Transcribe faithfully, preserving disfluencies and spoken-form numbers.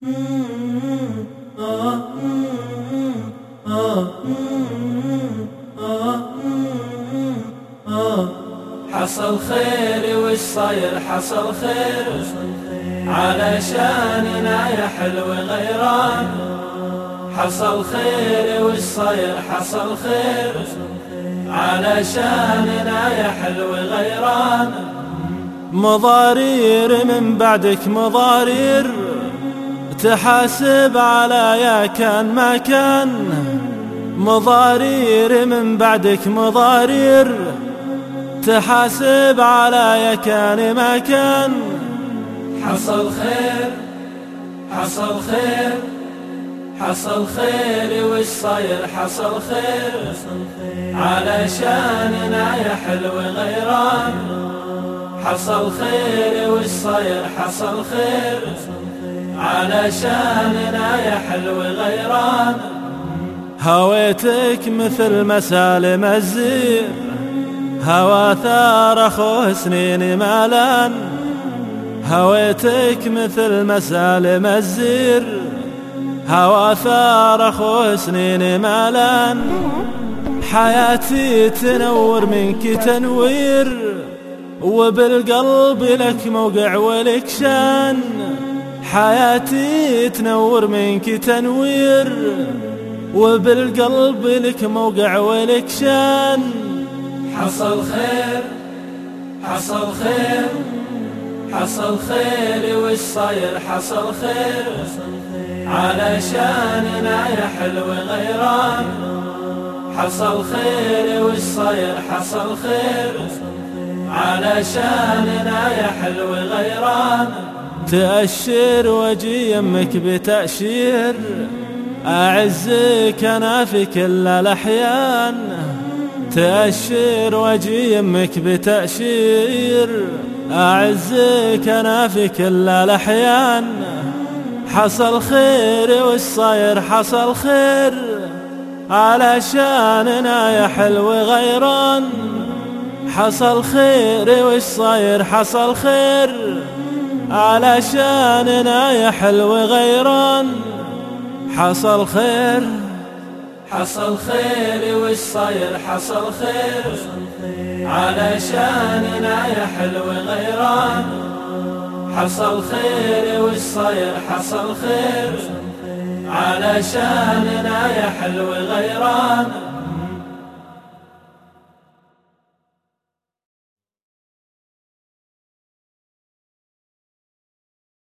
حصل خير وش صاير حصل خير علشاننا يا حلو غيران. حصل خير وش صاير حصل خير علشاننا يا حلو غيران. مضارير من بعدك مضارير تحاسب على يا كان ما كان. مضارير من بعدك مضارير تحاسب على يا كان ما كان. حصل خير حصل خير حصل خير وش صاير حصل خير علشاننا يا حلو غيران. حصل خير وش صاير حصل خير علشاننا يا حلو غيران. هويتك مثل مسالم الزير هوى ثار اخوه سنين مالان. هويتك مثل مسالم الزير هوى ثار اخوه سنين مالان. حياتي تنور منك تنوير وبالقلب لك موقع ولك شان. حياتي تنور منك تنوير وبالقلب لك موقع ولك شان. حصل خير حصل خير حصل خير وش صاير حصل خير علشاننا يا حلو غيران. حصل خير وش صاير حصل خير علشاننا يا حلو غيران. تأشر وجي يمك بتأشير أعزك أنا في كل الأحيان. تأشر وجي يمك بتأشير أعزك أنا في كل الأحيان. حصل خير وش صاير حصل خير علشاننا يا حلو غيران. حصل خير وش صاير حصل خير علشاننا يا حلو غيران. حصل خير حصل خير وش صاير حصل خير علشاننا يا حلو غيران. حصل خير وش صاير حصل خير علشاننا يا حلو غيران.